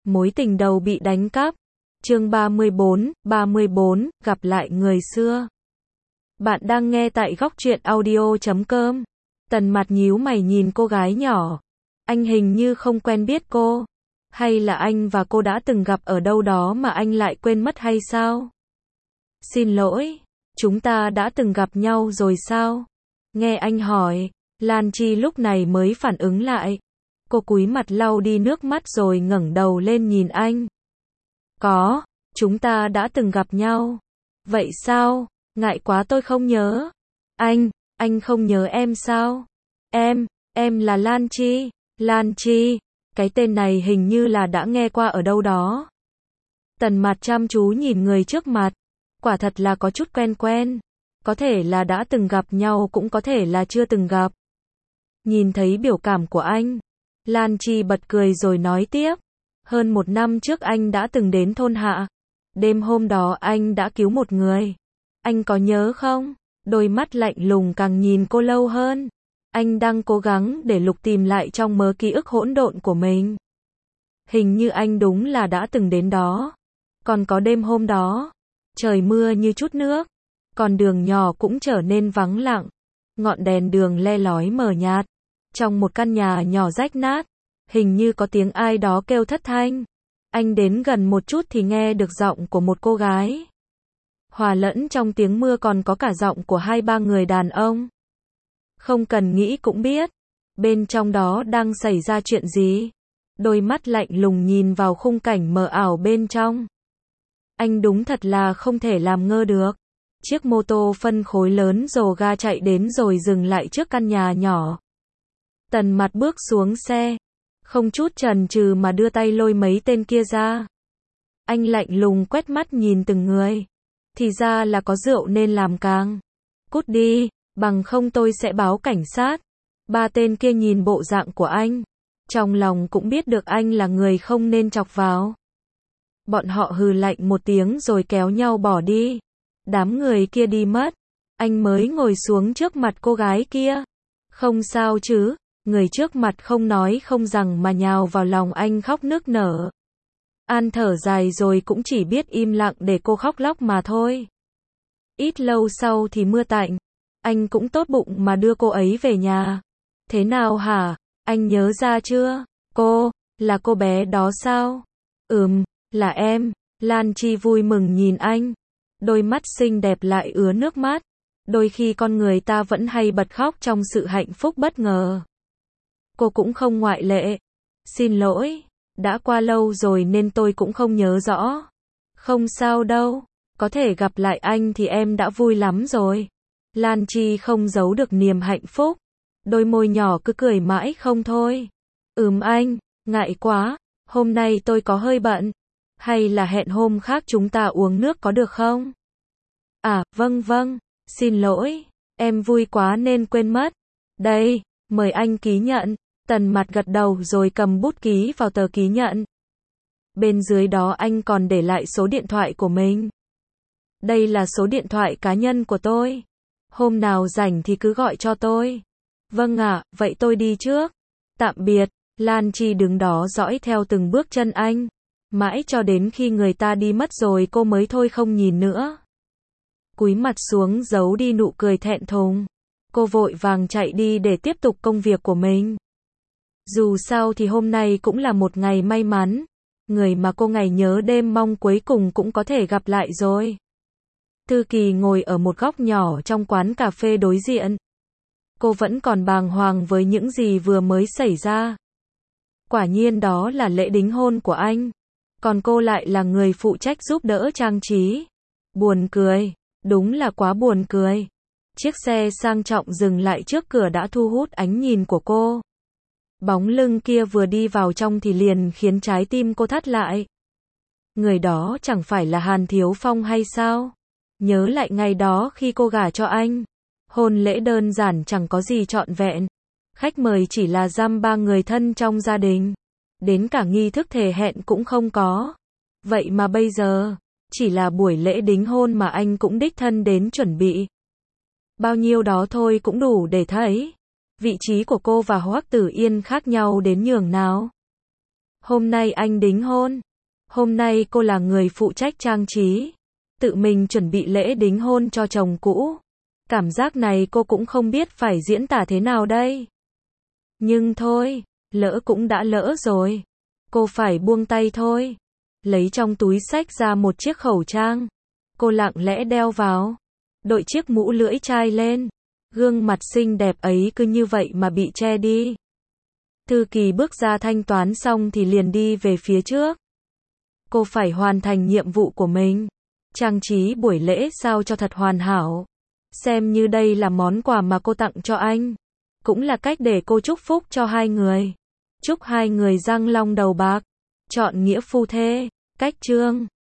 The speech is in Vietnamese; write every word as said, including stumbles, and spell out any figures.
Mối tình đầu bị đánh cắp. Chương ba mươi bốn, ba mươi bốn, gặp lại người xưa. Bạn đang nghe tại góc truyện audio chấm com. Tần Mạt nhíu mày nhìn cô gái nhỏ. Anh hình như không quen biết cô. Hay là anh và cô đã từng gặp ở đâu đó mà anh lại quên mất hay sao? Xin lỗi, chúng ta đã từng gặp nhau rồi sao? Nghe anh hỏi, Lan Chi lúc này mới phản ứng lại. Cô cúi mặt lau đi nước mắt rồi ngẩng đầu lên nhìn anh. Có, chúng ta đã từng gặp nhau. Vậy sao? Ngại quá tôi không nhớ. Anh, anh không nhớ em sao? Em, em là Lan Chi. Lan Chi, cái tên này hình như là đã nghe qua ở đâu đó. Tần Mạt chăm chú nhìn người trước mặt. Quả thật là có chút quen quen. Có thể là đã từng gặp nhau cũng có thể là chưa từng gặp. Nhìn thấy biểu cảm của anh, Lan Chi bật cười rồi nói tiếp. Hơn một năm trước anh đã từng đến thôn Hạ. Đêm hôm đó anh đã cứu một người. Anh có nhớ không? Đôi mắt lạnh lùng càng nhìn cô lâu hơn. Anh đang cố gắng để lục tìm lại trong mớ ký ức hỗn độn của mình. Hình như anh đúng là đã từng đến đó. Còn có đêm hôm đó, trời mưa như chút nước. Còn đường nhỏ cũng trở nên vắng lặng. Ngọn đèn đường le lói mờ nhạt. Trong một căn nhà nhỏ rách nát, hình như có tiếng ai đó kêu thất thanh. Anh đến gần một chút thì nghe được giọng của một cô gái. Hòa lẫn trong tiếng mưa còn có cả giọng của hai ba người đàn ông. Không cần nghĩ cũng biết, bên trong đó đang xảy ra chuyện gì. Đôi mắt lạnh lùng nhìn vào khung cảnh mờ ảo bên trong. Anh đúng thật là không thể làm ngơ được. Chiếc mô tô phân khối lớn rồ ga chạy đến rồi dừng lại trước căn nhà nhỏ. Tần Mạt bước xuống xe, không chút chần chừ mà đưa tay lôi mấy tên kia ra. Anh lạnh lùng quét mắt nhìn từng người. Thì ra là có rượu nên làm càng. Cút đi, bằng không tôi sẽ báo cảnh sát. Ba tên kia nhìn bộ dạng của anh. Trong lòng cũng biết được anh là người không nên chọc vào. Bọn họ hừ lạnh một tiếng rồi kéo nhau bỏ đi. Đám người kia đi mất. Anh mới ngồi xuống trước mặt cô gái kia. Không sao chứ? Người trước mặt không nói không rằng mà nhào vào lòng anh khóc nức nở. An thở dài rồi cũng chỉ biết im lặng để cô khóc lóc mà thôi. Ít lâu sau thì mưa tạnh. Anh cũng tốt bụng mà đưa cô ấy về nhà. Thế nào hả? Anh nhớ ra chưa? Cô, là cô bé đó sao? Ừm, là em. Lan Chi vui mừng nhìn anh. Đôi mắt xinh đẹp lại ứa nước mắt. Đôi khi con người ta vẫn hay bật khóc trong sự hạnh phúc bất ngờ. Cô cũng không ngoại lệ. Xin lỗi, đã qua lâu rồi nên tôi cũng không nhớ rõ. Không sao đâu, có thể gặp lại anh thì em đã vui lắm rồi. Lan Chi không giấu được niềm hạnh phúc. Đôi môi nhỏ cứ cười mãi không thôi. Ừm anh, ngại quá, hôm nay tôi có hơi bận. Hay là hẹn hôm khác chúng ta uống nước có được không? À, vâng vâng, xin lỗi, em vui quá nên quên mất. Đây, mời anh ký nhận. Tần Mạt gật đầu rồi cầm bút ký vào tờ ký nhận. Bên dưới đó anh còn để lại số điện thoại của mình. Đây là số điện thoại cá nhân của tôi. Hôm nào rảnh thì cứ gọi cho tôi. Vâng ạ, vậy tôi đi trước. Tạm biệt. Lan Chi đứng đó dõi theo từng bước chân anh. Mãi cho đến khi người ta đi mất rồi cô mới thôi không nhìn nữa. Cúi mặt xuống giấu đi nụ cười thẹn thùng. Cô vội vàng chạy đi để tiếp tục công việc của mình. Dù sao thì hôm nay cũng là một ngày may mắn. Người mà cô ngày nhớ đêm mong cuối cùng cũng có thể gặp lại rồi. Thư Kỳ ngồi ở một góc nhỏ trong quán cà phê đối diện. Cô vẫn còn bàng hoàng với những gì vừa mới xảy ra. Quả nhiên đó là lễ đính hôn của anh. Còn cô lại là người phụ trách giúp đỡ trang trí. Buồn cười. Đúng là quá buồn cười. Chiếc xe sang trọng dừng lại trước cửa đã thu hút ánh nhìn của cô. Bóng lưng kia vừa đi vào trong thì liền khiến trái tim cô thắt lại. Người đó chẳng phải là Hàn Thiếu Phong hay sao? Nhớ lại ngày đó khi cô gả cho anh. Hôn lễ đơn giản chẳng có gì trọn vẹn. Khách mời chỉ là dăm ba người thân trong gia đình. Đến cả nghi thức thề hẹn cũng không có. Vậy mà bây giờ, chỉ là buổi lễ đính hôn mà anh cũng đích thân đến chuẩn bị. Bao nhiêu đó thôi cũng đủ để thấy vị trí của cô và Hoắc Tử Yên khác nhau đến nhường nào. Hôm nay anh đính hôn. Hôm nay cô là người phụ trách trang trí, tự mình chuẩn bị lễ đính hôn cho chồng cũ. Cảm giác này cô cũng không biết phải diễn tả thế nào đây. Nhưng thôi, lỡ cũng đã lỡ rồi. Cô phải buông tay thôi. Lấy trong túi xách ra một chiếc khẩu trang. Cô lặng lẽ đeo vào. Đội chiếc mũ lưỡi chai lên. Gương mặt xinh đẹp ấy cứ như vậy mà bị che đi. Thư ký bước ra thanh toán xong thì liền đi về phía trước. Cô phải hoàn thành nhiệm vụ của mình. Trang trí buổi lễ sao cho thật hoàn hảo. Xem như đây là món quà mà cô tặng cho anh. Cũng là cách để cô chúc phúc cho hai người. Chúc hai người răng long đầu bạc. Chọn nghĩa phu thê. Cách chương